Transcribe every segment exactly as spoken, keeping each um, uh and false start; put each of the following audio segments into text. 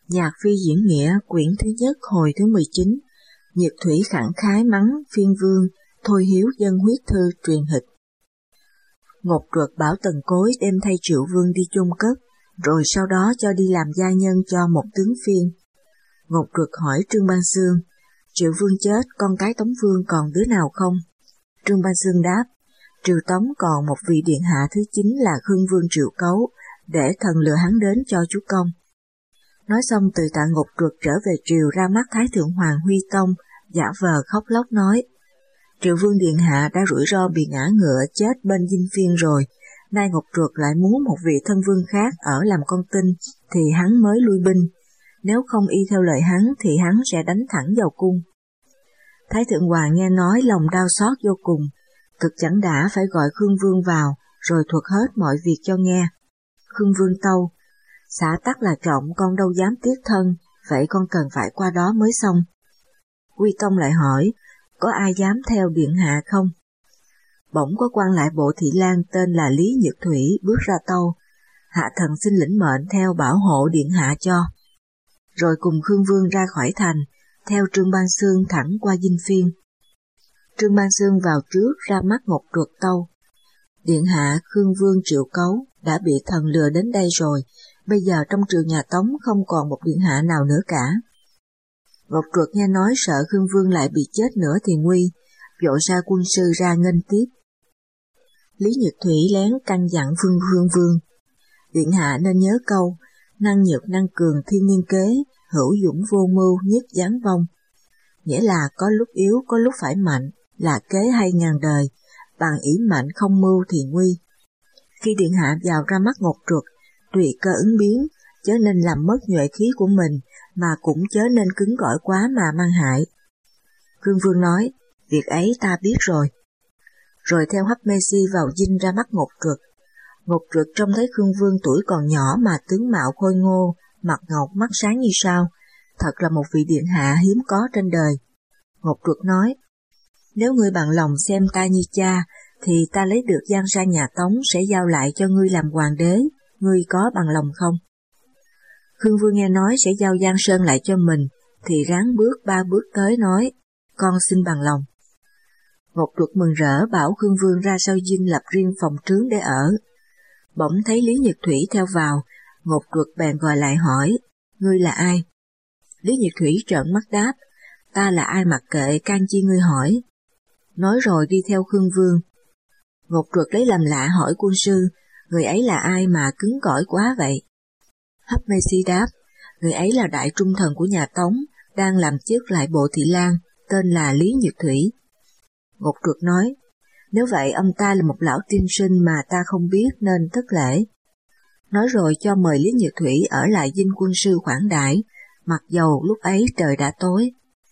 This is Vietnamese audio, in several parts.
Nhạc phi diễn nghĩa quyển thứ nhất hồi thứ mười chín, Nhược Thủy khẳng khái mắng phiên vương, thôi hiếu dân huyết thư truyền hịch. Ngột Truật bảo Tần Cối đem thay Triệu Vương đi chôn cất, rồi sau đó cho đi làm gia nhân cho một tướng phiên. Ngột Truật hỏi Trương Bang Xương, Triệu Vương chết, con cái Tống Vương còn đứa nào không? Trương Bang Xương đáp, trừ Tống còn một vị điện hạ thứ chín là Khương Vương Triệu Cấu, để thần lừa hắn đến cho chúa công. Nói xong từ Tạ Ngột Truật trở về triều ra mắt Thái Thượng Hoàng Huy Tông, giả vờ khóc lóc nói, Triệu Vương điện hạ đã rủi ro bị ngã ngựa chết bên dinh phiên rồi, nay Ngột Truật lại muốn một vị thân vương khác ở làm con tin, thì hắn mới lui binh, nếu không y theo lời hắn thì hắn sẽ đánh thẳng vào cung. Thái Thượng Hoàng nghe nói lòng đau xót vô cùng, cực chẳng đã phải gọi Khương Vương vào, rồi thuật hết mọi việc cho nghe. Khương Vương tâu, xã tắc là trọng, con đâu dám tiếc thân, vậy con cần phải qua đó mới xong. Huy Tông lại hỏi, có ai dám theo điện hạ không? Bỗng có quan lại bộ thị lang tên là Lý Nhược Thủy bước ra tâu, hạ thần xin lĩnh mệnh theo bảo hộ điện hạ cho. Rồi cùng Khương Vương ra khỏi thành, theo Trương Bang Xương thẳng qua dinh phiên. Trương Bang Xương vào trước ra mắt Ngột Truật tâu, điện hạ Khương Vương Triệu Cấu đã bị thần lừa đến đây rồi, bây giờ trong triều nhà Tống không còn một điện hạ nào nữa cả. Ngột Truật nghe nói sợ Khương Vương lại bị chết nữa thì nguy, vội ra quân sư ra nghênh tiếp. Lý Nhược Thủy lén căn dặn Phương Phương Vương, điện hạ nên nhớ câu, năng nhược năng cường thiên niên kế, hữu dũng vô mưu nhất giáng vong. Nghĩa là có lúc yếu có lúc phải mạnh, là kế hay ngàn đời, bằng ỷ mạnh không mưu thì nguy. Khi điện hạ vào ra mắt Ngột Truật, tùy cơ ứng biến, chớ nên làm mất nhuệ khí của mình, mà cũng chớ nên cứng cỏi quá mà mang hại. Khương Vương nói, việc ấy ta biết rồi. Rồi theo Hấp Mê Si vào dinh ra mắt Ngột Truật. Ngột Truật trông thấy Khương Vương tuổi còn nhỏ mà tướng mạo khôi ngô, mặt ngọc mắt sáng như sao, thật là một vị điện hạ hiếm có trên đời. Ngột Truật nói, nếu ngươi bằng lòng xem ta như cha, thì ta lấy được Giang Sa nhà Tống sẽ giao lại cho ngươi làm hoàng đế, ngươi có bằng lòng không? Khương Vương nghe nói sẽ giao Giang Sơn lại cho mình, thì ráng bước ba bước tới nói, con xin bằng lòng. Ngột Truật mừng rỡ bảo Khương Vương ra sau dinh lập riêng phòng trướng để ở. Bỗng thấy Lý Nhược Thủy theo vào, Ngột Truật bèn gọi lại hỏi, ngươi là ai? Lý Nhược Thủy trợn mắt đáp, ta là ai mặc kệ, can chi ngươi hỏi. Nói rồi đi theo Khương Vương. Ngột Truật lấy làm lạ hỏi quân sư, người ấy là ai mà cứng cỏi quá vậy? Hấp Mê Si đáp, người ấy là đại trung thần của nhà Tống, đang làm chức lại bộ thị lang, tên là Lý Nhược Thủy. Ngột Truật nói, nếu vậy ông ta là một lão tiên sinh mà ta không biết nên thất lễ. Nói rồi cho mời Lý Nhược Thủy ở lại dinh quân sư khoản đãi, mặc dầu lúc ấy trời đã tối.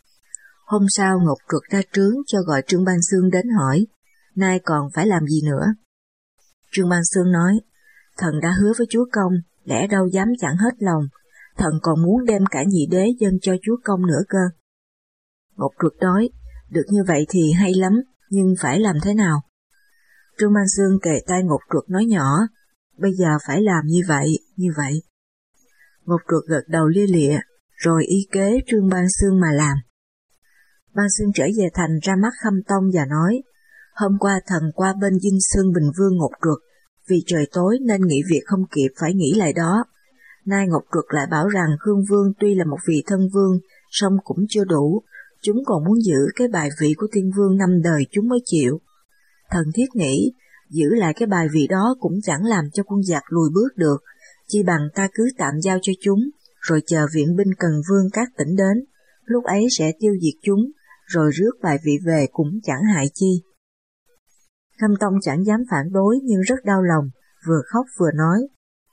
Hôm sau Ngột Truật ra trướng cho gọi Trương Bang Xương đến hỏi, nay còn phải làm gì nữa? Trương Bang Xương nói, thần đã hứa với chúa công, lẽ đâu dám chẳng hết lòng, thần còn muốn đem cả nhị đế dâng cho chúa công nữa cơ. Ngột Truật nói, được như vậy thì hay lắm, nhưng phải làm thế nào? Trương Bang Xương kề tai Ngột Truật nói nhỏ, bây giờ phải làm như vậy, như vậy. Ngột Truật gật đầu lia lịa, rồi y kế Trương Bang Xương mà làm. Bang Xương trở về thành ra mắt Khâm Tông và nói, hôm qua thần qua bên dinh Xương Bình Vương Ngột Truật, vì trời tối nên nghỉ việc không kịp phải nghỉ lại đó. Nay Ngột Truật lại bảo rằng Khương Vương tuy là một vị thân vương, song cũng chưa đủ, chúng còn muốn giữ cái bài vị của tiên vương năm đời chúng mới chịu. Thần thiết nghĩ, giữ lại cái bài vị đó cũng chẳng làm cho quân giặc lùi bước được, chi bằng ta cứ tạm giao cho chúng, rồi chờ viện binh Cần Vương các tỉnh đến, lúc ấy sẽ tiêu diệt chúng, rồi rước bài vị về cũng chẳng hại chi. Khâm Tông chẳng dám phản đối nhưng rất đau lòng, vừa khóc vừa nói.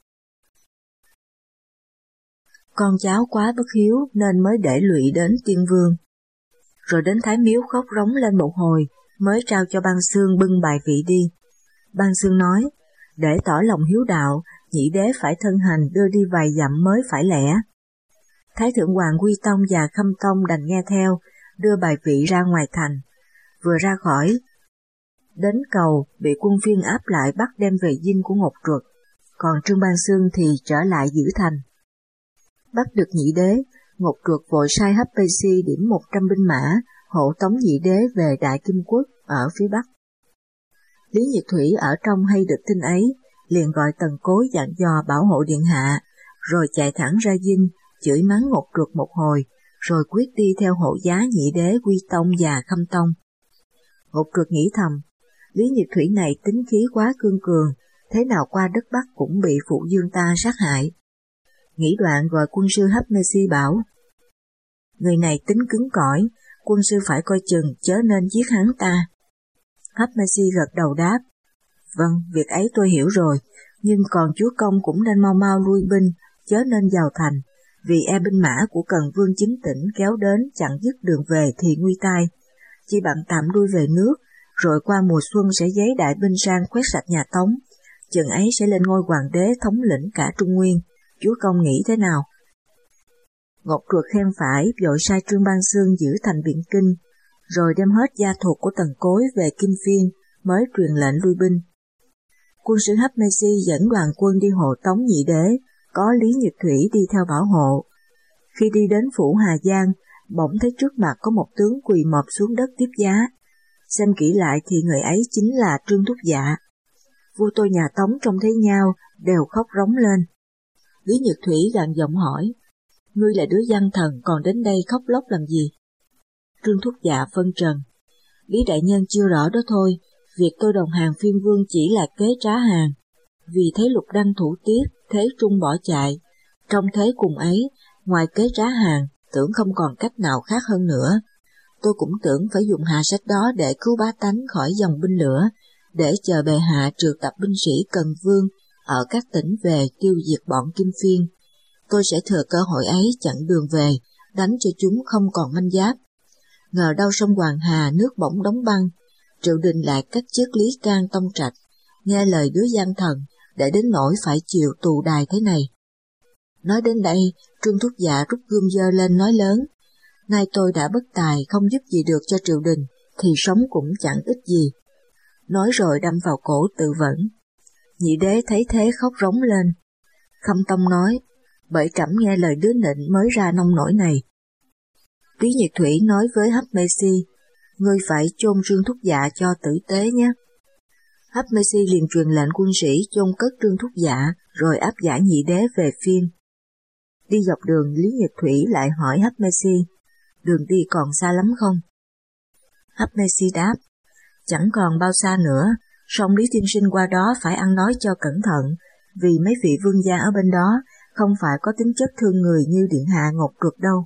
Con cháu quá bất hiếu nên mới để lụy đến tiên vương. Rồi đến Thái Miếu khóc rống lên một hồi, mới trao cho Bang Xương bưng bài vị đi. Bang Xương nói, để tỏ lòng hiếu đạo, nhị đế phải thân hành đưa đi vài dặm mới phải lẽ. Thái Thượng Hoàng Huy Tông và Khâm Tông đành nghe theo, đưa bài vị ra ngoài thành. Vừa ra khỏi, đến cầu bị quân phiên áp lại bắt đem về dinh của Ngột Truật, còn Trương Bang Xương thì trở lại giữ thành. Bắt được nhị đế, Ngọc Truật vội sai Hấp Bê Si điểm một trăm binh mã, hộ tống nhị đế về Đại Kim Quốc ở phía Bắc. Lý Nhiệt Thủy ở trong hay được tin ấy, liền gọi Tần Cối dặn dò bảo hộ điện hạ, rồi chạy thẳng ra dinh, chửi mắng Ngọc Truật một hồi, rồi quyết đi theo hộ giá nhị đế Quy Tông và Khâm Tông. Ngọc Truật nghĩ thầm, Lý Nhiệt Thủy này tính khí quá cương cường, thế nào qua đất Bắc cũng bị phụ dương ta sát hại. Nghĩ đoạn gọi quân sư Hấp Mê Si bảo, người này tính cứng cỏi, quân sư phải coi chừng chớ nên giết hắn ta. Hấp Mê Si gật đầu đáp, vâng, việc ấy tôi hiểu rồi, nhưng còn chúa công cũng nên mau mau lui binh, chớ nên vào thành, vì e binh mã của Cần Vương chính tỉnh kéo đến chặn dứt đường về thì nguy tai. Chỉ bằng tạm lui về nước, rồi qua mùa xuân sẽ giấy đại binh sang quét sạch nhà Tống, chừng ấy sẽ lên ngôi hoàng đế thống lĩnh cả Trung Nguyên, chúa công nghĩ thế nào? Ngọc Truật khen phải, vội sai Trương Ban Xương giữ thành Biện Kinh, rồi đem hết gia thuộc của Tần Cối về Kim Phiên, mới truyền lệnh lui binh. Quân sư Hấp Mê Si dẫn đoàn quân đi hộ tống nhị đế, có Lý Nhiệt Thủy đi theo bảo hộ. Khi đi đến phủ Hà Giang, bỗng thấy trước mặt có một tướng quỳ mọp xuống đất tiếp giá. Xem kỹ lại thì người ấy chính là Trương Thúc Dạ. Vua tôi nhà Tống trông thấy nhau, đều khóc rống lên. Lý Nhiệt Thủy gằn giọng hỏi, ngươi là đứa văn thần còn đến đây khóc lóc làm gì? Trương Thúc Dạ phân trần, Lý đại nhân chưa rõ đó thôi, việc tôi đồng hàng Phiên Vương chỉ là kế trá hàng. Vì thế Lục Đăng thủ tiết, Thế Trung bỏ chạy. Trong thế cùng ấy, ngoài kế trá hàng, tưởng không còn cách nào khác hơn nữa. Tôi cũng tưởng phải dùng hạ sách đó để cứu bá tánh khỏi dòng binh lửa, để chờ bệ hạ triệu tập binh sĩ Cần Vương ở các tỉnh về tiêu diệt bọn Kim Phiên. Tôi sẽ thừa cơ hội ấy chặn đường về, đánh cho chúng không còn manh giáp. Ngờ đâu sông Hoàng Hà nước bỗng đóng băng, triều đình lại cách chức Lý Can Tông Trạch, nghe lời đứa gian thần, để đến nỗi phải chịu tù đài thế này. Nói đến đây, Trương Thúc Dạ rút gươm giơ lên nói lớn, nay tôi đã bất tài không giúp gì được cho triều đình, thì sống cũng chẳng ích gì. Nói rồi đâm vào cổ tự vẫn. Nhị đế thấy thế khóc rống lên. Khâm Tông nói, bởi trẫm nghe lời đứa nịnh mới ra nông nổi này. Lý Nhiệt Thủy nói với Hấp Mê Si, ngươi phải chôn Trương Thúc Dạ cho tử tế nhé. Hấp Mê Si liền truyền lệnh quân sĩ chôn cất Trương Thúc Dạ, rồi áp giải nhị đế về Phiên. Đi dọc đường, Lý Nhiệt Thủy lại hỏi Hấp Mê Si, đường đi còn xa lắm không? Hấp Mê Si đáp, chẳng còn bao xa nữa, song Lý tiên sinh qua đó phải ăn nói cho cẩn thận, vì mấy vị vương gia ở bên đó không phải có tính chất thương người như điện hạ Ngọc Truật đâu.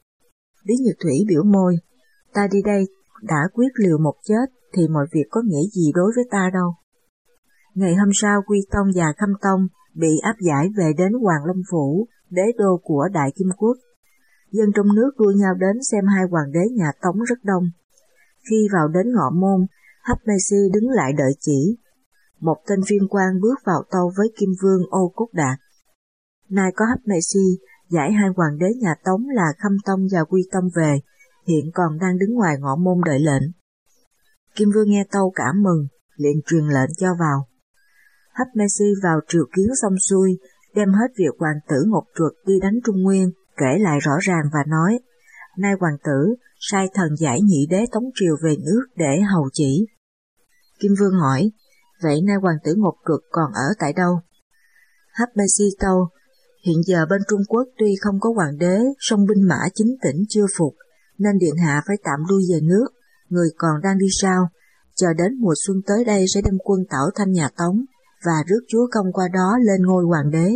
Lý Nhiệt Thủy biểu môi, ta đi đây đã quyết liều một chết thì mọi việc có nghĩa gì đối với ta đâu. Ngày hôm sau, Quy Tông và Khâm Tông bị áp giải về đến Hoàng Long Phủ, đế đô của Đại Kim Quốc. Dân trong nước đua nhau đến xem hai hoàng đế nhà Tống rất đông. Khi vào đến ngọ môn, Hấp Mê Si đứng lại đợi chỉ. Một tên viên quan bước vào tâu với Kim Vương Ô Cốt Đạt. Nay có Hấp Mê Si giải hai hoàng đế nhà Tống là Khâm Tông và Quy Tông về, hiện còn đang đứng ngoài ngọ môn đợi lệnh. Kim Vương nghe tâu cảm mừng, liền truyền lệnh cho vào. Hấp Mê Si vào triều kiến xong xuôi, đem hết việc hoàng tử Ngọc Truật đi đánh Trung Nguyên, kể lại rõ ràng và nói, nay hoàng tử sai thần giải nhị đế Tống triều về nước để hầu chỉ. Kim Vương hỏi, vậy nay hoàng tử Ngọc Truật còn ở tại đâu? Hấp Mê Si tâu, hiện giờ bên Trung Quốc tuy không có hoàng đế, song binh mã chính tỉnh chưa phục, nên điện hạ phải tạm lui về nước, người còn đang đi sau, chờ đến mùa xuân tới đây sẽ đem quân tảo thanh nhà Tống, và rước chúa công qua đó lên ngôi hoàng đế.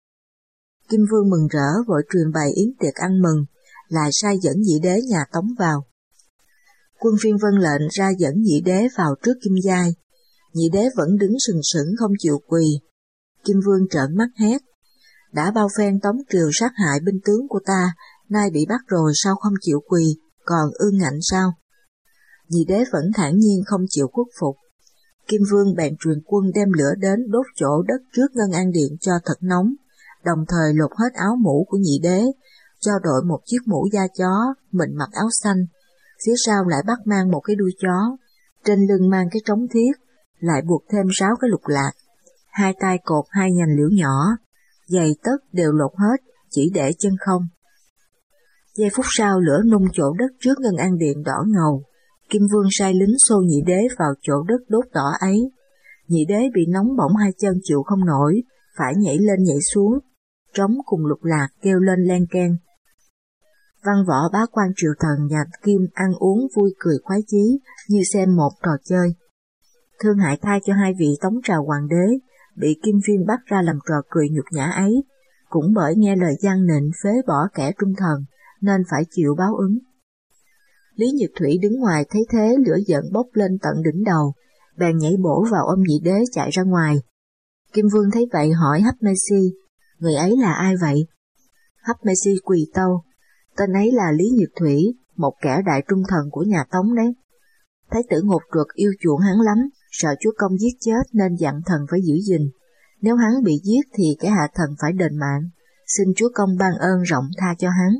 Kim Vương mừng rỡ vội truyền bày yến tiệc ăn mừng, lại sai dẫn nhị đế nhà Tống vào. Quân Phiên vâng lệnh ra dẫn nhị đế vào trước Kim Giai. Nhị đế vẫn đứng sừng sững không chịu quỳ. Kim Vương trợn mắt hét, đã bao phen Tống triều sát hại binh tướng của ta, nay bị bắt rồi sao không chịu quỳ, còn ương ngạnh sao? Nhị đế vẫn thản nhiên không chịu khuất phục. Kim Vương bèn truyền quân đem lửa đến đốt chỗ đất trước Ngân An Điện cho thật nóng, đồng thời lột hết áo mũ của nhị đế, cho đội một chiếc mũ da chó, mình mặc áo xanh, phía sau lại bắt mang một cái đuôi chó, trên lưng mang cái trống thiết, lại buộc thêm sáu cái lục lạc, hai tay cột hai nhành liễu nhỏ, giày tất đều lột hết, chỉ để chân không. Giây phút sau lửa nung chỗ đất trước ngân an điện đỏ ngầu, Kim Vương sai lính xô Nhị Đế vào chỗ đất đốt đỏ ấy. Nhị Đế bị nóng bỏng hai chân chịu không nổi, phải nhảy lên nhảy xuống, trống cùng lục lạc kêu lên len keng. Văn võ bá quan triều thần nhà Kim ăn uống vui cười khoái chí như xem một trò chơi. Thương hại thay cho hai vị tống trào hoàng đế, bị Kim Phiên bắt ra làm trò cười nhục nhã ấy, cũng bởi nghe lời gian nịnh phế bỏ kẻ trung thần, nên phải chịu báo ứng. Lý Nhược Thủy đứng ngoài thấy thế lửa giận bốc lên tận đỉnh đầu, bèn nhảy bổ vào ôm Nhị Đế chạy ra ngoài. Kim Vương thấy vậy hỏi Hấp Mê Si, người ấy là ai vậy? Hấp Mê Si quỳ tâu, tên ấy là Lý Nhược Thủy, một kẻ đại trung thần của nhà Tống đấy. Thái tử Ngột Truật yêu chuộng hắn lắm, sợ chúa công giết chết nên dặn thần phải giữ gìn. Nếu hắn bị giết thì kẻ hạ thần phải đền mạng, xin chúa công ban ơn rộng tha cho hắn.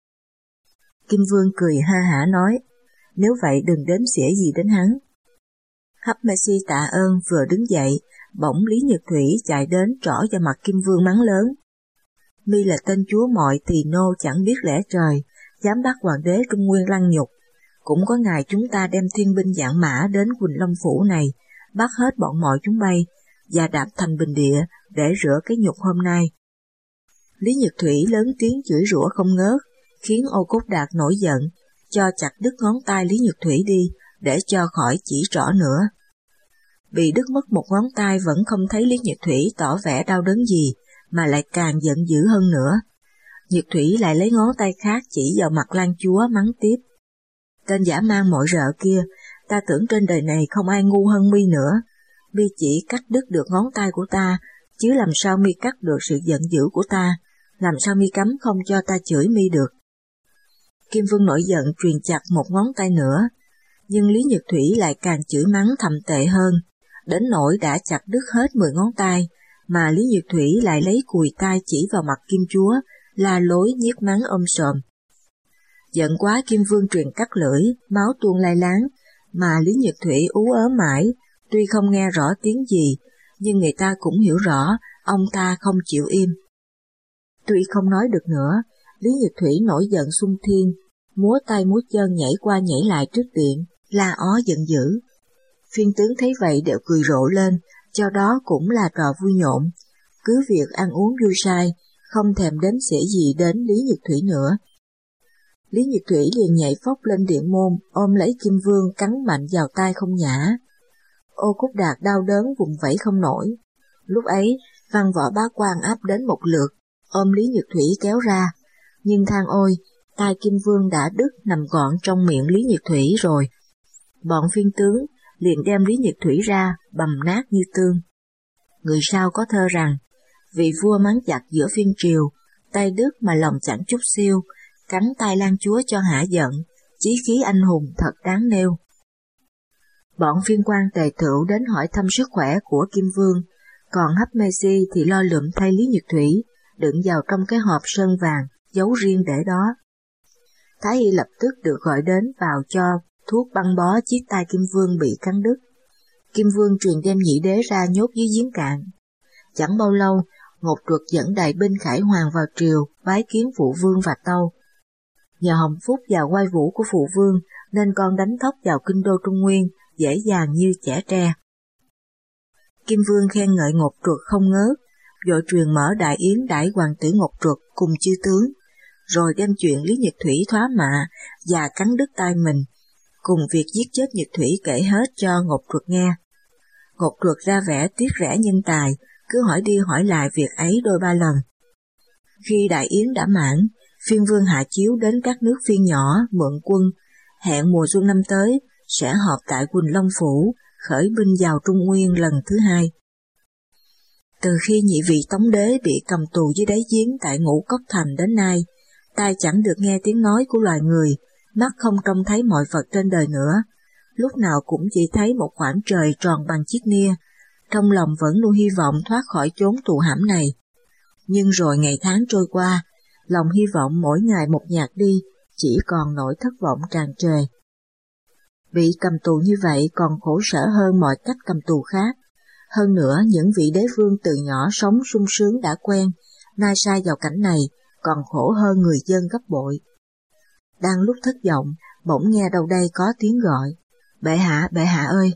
Kim Vương cười ha hả nói, nếu vậy đừng đếm xỉa gì đến hắn. Hấp Mê Si tạ ơn vừa đứng dậy, bỗng Lý Nhược Thủy chạy đến trỏ vào mặt Kim Vương mắng lớn. Mi là tên chúa mọi tỳ nô chẳng biết lẽ trời, dám bắt hoàng đế Trung Nguyên lăng nhục. Cũng có ngày chúng ta đem thiên binh vạn mã đến Quỳnh Long Phủ này, bắt hết bọn mọi chúng bay, và đạp thành bình địa để rửa cái nhục hôm nay. Lý Nhược Thủy lớn tiếng chửi rủa không ngớt, khiến Ô Cốt Đạt nổi giận, cho chặt đứt ngón tay Lý Nhược Thủy đi, để cho khỏi chỉ trỏ nữa. Bị đứt mất một ngón tay vẫn không thấy Lý Nhược Thủy tỏ vẻ đau đớn gì, mà lại càng giận dữ hơn nữa. Nhược Thủy lại lấy ngón tay khác chỉ vào mặt Lan Chúa mắng tiếp. Tên dã man mọi rợ kia, ta tưởng trên đời này không ai ngu hơn mi nữa. Mi chỉ cắt đứt được ngón tay của ta, chứ làm sao mi cắt được sự giận dữ của ta, làm sao mi cấm không cho ta chửi mi được. Kim Vương nổi giận truyền chặt một ngón tay nữa, nhưng Lý Nhược Thủy lại càng chửi mắng thậm tệ hơn, đến nỗi đã chặt đứt hết mười ngón tay, mà Lý Nhược Thủy lại lấy cùi tay chỉ vào mặt Kim Chúa, la lối nhiếc mắng ôm sòm. Giận quá Kim Vương truyền cắt lưỡi, máu tuôn lai láng, mà Lý Nhược Thủy ú ớ mãi, tuy không nghe rõ tiếng gì, nhưng người ta cũng hiểu rõ ông ta không chịu im. Tuy không nói được nữa, Lý Nhược Thủy nổi giận xung thiên, múa tay múa chân nhảy qua nhảy lại trước điện, la ó giận dữ. Phiên tướng thấy vậy đều cười rộ lên, cho đó cũng là trò vui nhộn, cứ việc ăn uống vui sai, không thèm đếm xỉa gì đến Lý Nhược Thủy nữa. Lý Nhược Thủy liền nhảy phóc lên điện môn, ôm lấy Kim Vương cắn mạnh vào tay không nhả. Ô Cúc Đạt đau đớn vùng vẫy không nổi. Lúc ấy, văn võ bá quan áp đến một lượt, ôm Lý Nhược Thủy kéo ra, nhưng than ôi, tay Kim Vương đã đứt nằm gọn trong miệng Lý Nhược Thủy rồi. Bọn phiên tướng liền đem Lý Nhược Thủy ra, bầm nát như tương. Người sau có thơ rằng, vị vua mắng chặt giữa phiên triều, tay đứt mà lòng chẳng chút siêu, cắn tay Lan Chúa cho hả giận, chí khí anh hùng thật đáng nêu. Bọn phiên quan tề tựu đến hỏi thăm sức khỏe của Kim Vương, còn Hấp Mê Si thì lo lượm thay Lý Nhược Thủy, đựng vào trong cái hộp sơn vàng, giấu riêng để đó. Thái y lập tức được gọi đến vào cho thuốc băng bó chiếc tay Kim Vương bị cắn đứt. Kim Vương truyền đem Nhị Đế ra nhốt dưới giếng cạn. Chẳng bao lâu, Ngột Truật dẫn đại binh khải hoàng vào triều, bái kiến phụ vương và tâu. Nhờ hồng phúc và oai vũ của phụ vương, nên con đánh thóc vào kinh đô Trung Nguyên, dễ dàng như chẻ tre. Kim Vương khen ngợi Ngột Truật không ngớt, vội truyền mở đại yến đãi hoàng tử Ngột Truật cùng chư tướng, rồi đem chuyện Lý Nhược Thủy thoá mạ và cắn đứt tay mình, cùng việc giết chết Nhược Thủy kể hết cho Ngột Truật nghe. Ngột Truật ra vẻ tiếc rẻ nhân tài, cứ hỏi đi hỏi lại việc ấy đôi ba lần. Khi đại yến đã mãn, phiên vương hạ chiếu đến các nước phiên nhỏ mượn quân, hẹn mùa xuân năm tới sẽ họp tại Quỳnh Long Phủ, khởi binh vào Trung Nguyên lần thứ hai. Từ khi nhị vị Tống Đế bị cầm tù dưới đáy giếng tại Ngũ Cốc Thành đến nay, tai chẳng được nghe tiếng nói của loài người, mắt không trông thấy mọi vật trên đời nữa, lúc nào cũng chỉ thấy một khoảng trời tròn bằng chiếc nia, trong lòng vẫn nuôi hy vọng thoát khỏi chốn tù hãm này. Nhưng rồi ngày tháng trôi qua, lòng hy vọng mỗi ngày một nhạt đi, chỉ còn nỗi thất vọng tràn trề. Bị cầm tù như vậy còn khổ sở hơn mọi cách cầm tù khác. Hơn nữa, những vị đế vương từ nhỏ sống sung sướng đã quen, nay sai vào cảnh này, còn khổ hơn người dân gấp bội. Đang lúc thất vọng, bỗng nghe đâu đây có tiếng gọi, bệ hạ, bệ hạ ơi!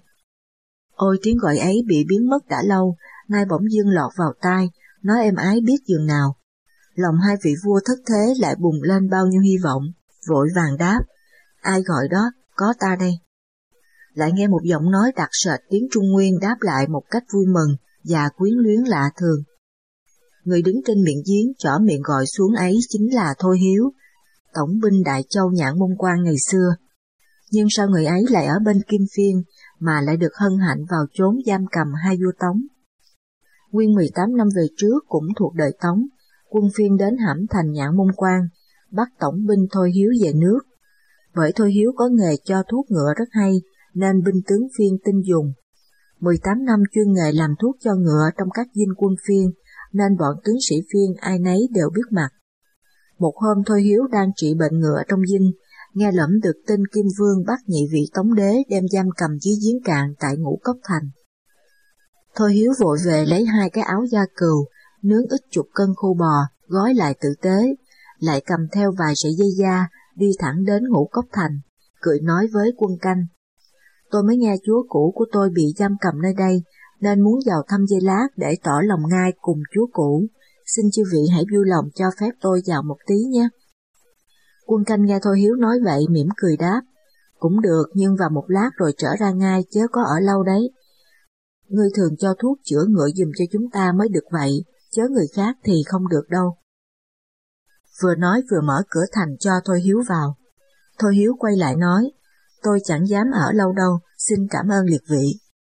Ôi tiếng gọi ấy bị biến mất đã lâu, nay bỗng dưng lọt vào tai, nói êm ái biết dường nào. Lòng hai vị vua thất thế lại bùng lên bao nhiêu hy vọng, vội vàng đáp, ai gọi đó, có ta đây. Lại nghe một giọng nói đặc sệt tiếng Trung Nguyên đáp lại một cách vui mừng và quyến luyến lạ thường. Người đứng trên miệng giếng trỏ miệng gọi xuống ấy chính là Thôi Hiếu, tổng binh Đại Châu Nhạn Môn Quan ngày xưa. Nhưng sao người ấy lại ở bên Kim Phiên mà lại được hân hạnh vào chốn giam cầm hai vua Tống? Nguyên mười tám năm về trước cũng thuộc đời Tống, quân Phiên đến hãm thành Nhạn Môn Quan, bắt tổng binh Thôi Hiếu về nước. Bởi Thôi Hiếu có nghề cho thuốc ngựa rất hay, nên binh tướng Phiên tin dùng. mười tám năm chuyên nghề làm thuốc cho ngựa trong các dinh quân Phiên, nên bọn tướng sĩ Phiên ai nấy đều biết mặt. Một hôm Thôi Hiếu đang trị bệnh ngựa trong dinh, nghe lẫm được tin Kim Vương bắt nhị vị Tống đế đem giam cầm dưới giếng cạn tại Ngũ Cốc Thành. Thôi Hiếu vội về lấy hai cái áo da cừu, nướng ít chục cân khô bò, gói lại tử tế, lại cầm theo vài sợi dây da, đi thẳng đến Ngũ Cốc Thành, cười nói với quân canh. Tôi mới nghe chúa cũ của tôi bị giam cầm nơi đây, nên muốn vào thăm giây lát để tỏ lòng ngai cùng chúa cũ. Xin chư vị hãy vui lòng cho phép tôi vào một tí nhé. Quân canh nghe Thôi Hiếu nói vậy mỉm cười đáp, cũng được, nhưng vào một lát rồi trở ra ngay, chớ có ở lâu đấy. Ngươi thường cho thuốc chữa ngựa giùm cho chúng ta mới được vậy, chớ người khác thì không được đâu. Vừa nói vừa mở cửa thành cho Thôi Hiếu vào. Thôi Hiếu quay lại nói, tôi chẳng dám ở lâu đâu, xin cảm ơn liệt vị.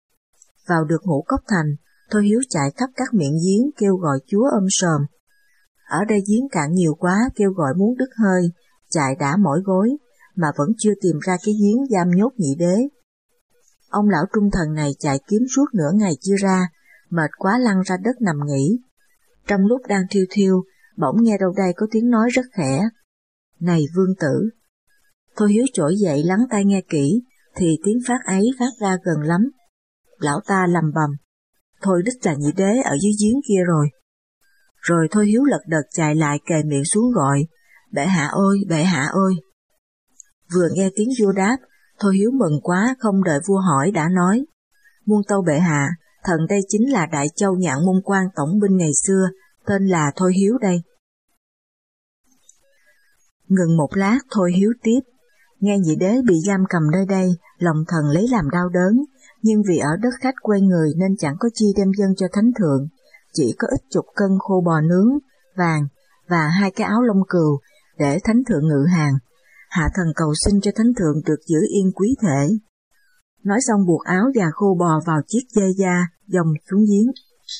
Vào được Ngũ Cốc Thành, Thôi Hiếu chạy khắp các miệng giếng kêu gọi chúa ôm sòm. Ở đây giếng cạn nhiều quá, kêu gọi muốn đứt hơi, chạy đã mỏi gối, mà vẫn chưa tìm ra cái giếng giam nhốt nhị đế. Ông lão trung thần này chạy kiếm suốt nửa ngày chưa ra, mệt quá lăn ra đất nằm nghỉ. Trong lúc đang thiêu thiêu, bỗng nghe đâu đây có tiếng nói rất khẽ, này vương tử. Thôi Hiếu trỗi dậy lắng tai nghe kỹ, thì tiếng phát ấy phát ra gần lắm. Lão ta lầm bầm, thôi đích là nhị đế ở dưới giếng kia rồi. Rồi Thôi Hiếu lật đật chạy lại kề miệng xuống gọi, bệ hạ ơi, bệ hạ ơi. Vừa nghe tiếng vua đáp, Thôi Hiếu mừng quá, không đợi vua hỏi đã nói, muôn tâu bệ hạ, thần đây chính là Đại Châu Nhạn Môn Quan tổng binh ngày xưa, tên là Thôi Hiếu đây. Ngừng một lát Thôi Hiếu tiếp, nghe nhị đế bị giam cầm nơi đây, lòng thần lấy làm đau đớn, nhưng vì ở đất khách quê người nên chẳng có chi đem dâng cho thánh thượng, chỉ có ít chục cân khô bò nướng, vàng và hai cái áo lông cừu để thánh thượng ngự hàng. Hạ thần cầu xin cho thánh thượng được giữ yên quý thể. Nói xong buộc áo và khô bò vào chiếc dây da, dòng xuống giếng.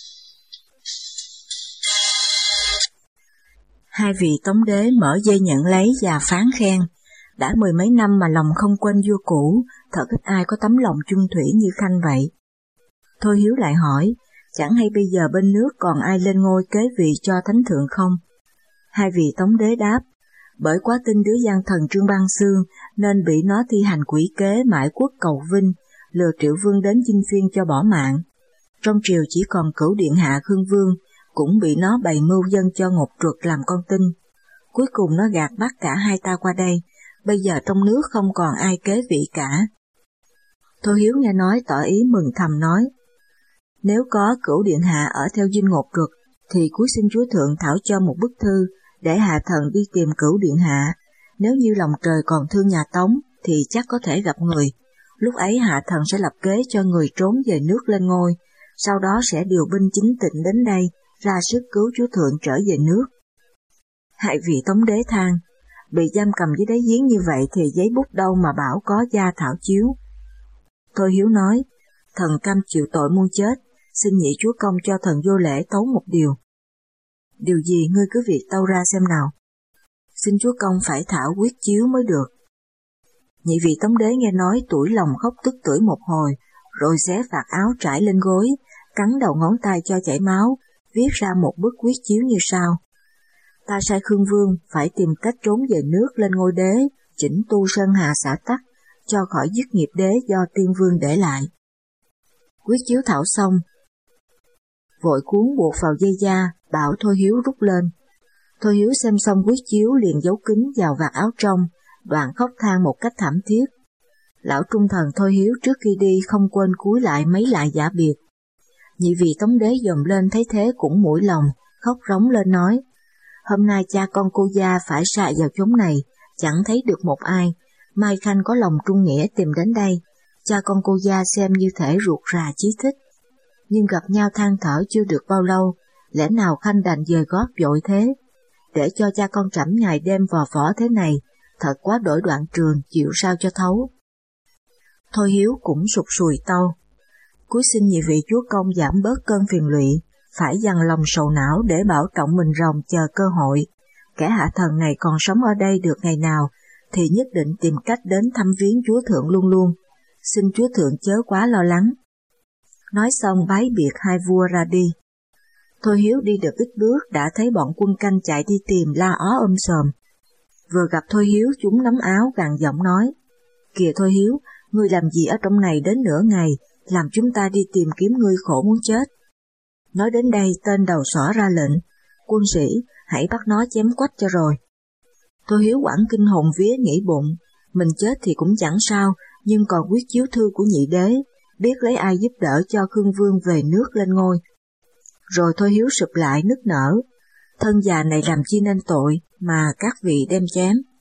Hai vị Tống đế mở dây nhận lấy và phán khen. Đã mười mấy năm mà lòng không quên vua cũ, thật ít ai có tấm lòng chung thủy như Khanh vậy. Thôi Hiếu lại hỏi, chẳng hay bây giờ bên nước còn ai lên ngôi kế vị cho thánh thượng không? Hai vị Tống đế đáp, bởi quá tin đứa gian thần Trương Băng Xương nên bị nó thi hành quỷ kế mãi quốc cầu vinh, lừa Triệu Vương đến Dinh Phiên cho bỏ mạng. Trong triều chỉ còn cửu điện hạ Khương Vương, cũng bị nó bày mưu dân cho Ngột Truật làm con tin. Cuối cùng nó gạt bắt cả hai ta qua đây, bây giờ trong nước không còn ai kế vị cả. Thôi Hiếu nghe nói tỏ ý mừng thầm nói, nếu có cửu điện hạ ở theo dinh Ngột Truật, thì cúi xin chúa thượng thảo cho một bức thư, để hạ thần đi tìm cửu điện hạ. Nếu như lòng trời còn thương nhà Tống, thì chắc có thể gặp người. Lúc ấy hạ thần sẽ lập kế cho người trốn về nước lên ngôi, sau đó sẽ điều binh chính tịnh đến đây, ra sức cứu chúa thượng trở về nước. Hai vị Tống đế than, bị giam cầm dưới đáy giếng như vậy thì giấy bút đâu mà bảo có gia thảo chiếu. Thôi Hiếu nói, thần cam chịu tội muôn chết, xin nhị chúa công cho thần vô lễ tấu một điều. Điều gì ngươi cứ việc tâu ra xem nào. Xin chúa công phải thảo quyết chiếu mới được. Nhị vị Tống đế nghe nói tuổi lòng khóc tức tưởi một hồi, rồi xé vạt áo trải lên gối, cắn đầu ngón tay cho chảy máu, viết ra một bức quyết chiếu như sau. Ta sai Khương Vương phải tìm cách trốn về nước lên ngôi đế, chỉnh tu sơn hà xã tắc, cho khỏi dứt nghiệp đế do tiên vương để lại. Quyết chiếu thảo xong, vội cuốn buộc vào dây da, bảo Thôi Hiếu rút lên. Thôi Hiếu xem xong quyết chiếu liền giấu kính vào vạt áo trong, đoạn khóc than một cách thảm thiết. Lão trung thần Thôi Hiếu trước khi đi không quên cúi lại mấy lại giả biệt. Nhị vị Tống đế dòm lên thấy thế cũng mũi lòng, khóc rống lên nói: hôm nay cha con cô gia phải xài vào chốn này, chẳng thấy được một ai, Mai Khanh có lòng trung nghĩa tìm đến đây, cha con cô gia xem như thể ruột rà chí thích. Nhưng gặp nhau than thở chưa được bao lâu, lẽ nào Khanh đành dời gót vội thế, để cho cha con trẫm ngày đêm vò võ thế này, thật quá đổi đoạn trường, chịu sao cho thấu. Thôi Hiếu cũng sụt sùi tâu: cúi xin nhị vị chúa công giảm bớt cơn phiền lụy, phải dằn lòng sầu não để bảo trọng mình rồng chờ cơ hội. Kẻ hạ thần này còn sống ở đây được ngày nào, thì nhất định tìm cách đến thăm viếng chúa thượng luôn luôn. Xin chúa thượng chớ quá lo lắng. Nói xong bái biệt hai vua ra đi. Thôi Hiếu đi được ít bước đã thấy bọn quân canh chạy đi tìm la ó um sòm. Vừa gặp Thôi Hiếu chúng nắm áo gằn giọng nói: kìa Thôi Hiếu, ngươi làm gì ở trong này đến nửa ngày, làm chúng ta đi tìm kiếm ngươi khổ muốn chết. Nói đến đây tên đầu sỏ ra lệnh: quân sĩ, hãy bắt nó chém quách cho rồi. Thôi Hiếu quảng kinh hồn vía nghĩ bụng, mình chết thì cũng chẳng sao, nhưng còn quyết chiếu thư của nhị đế, biết lấy ai giúp đỡ cho Khương Vương về nước lên ngôi. Rồi Thôi Hiếu sụp lại nức nở: thân già này làm chi nên tội mà các vị đem chém.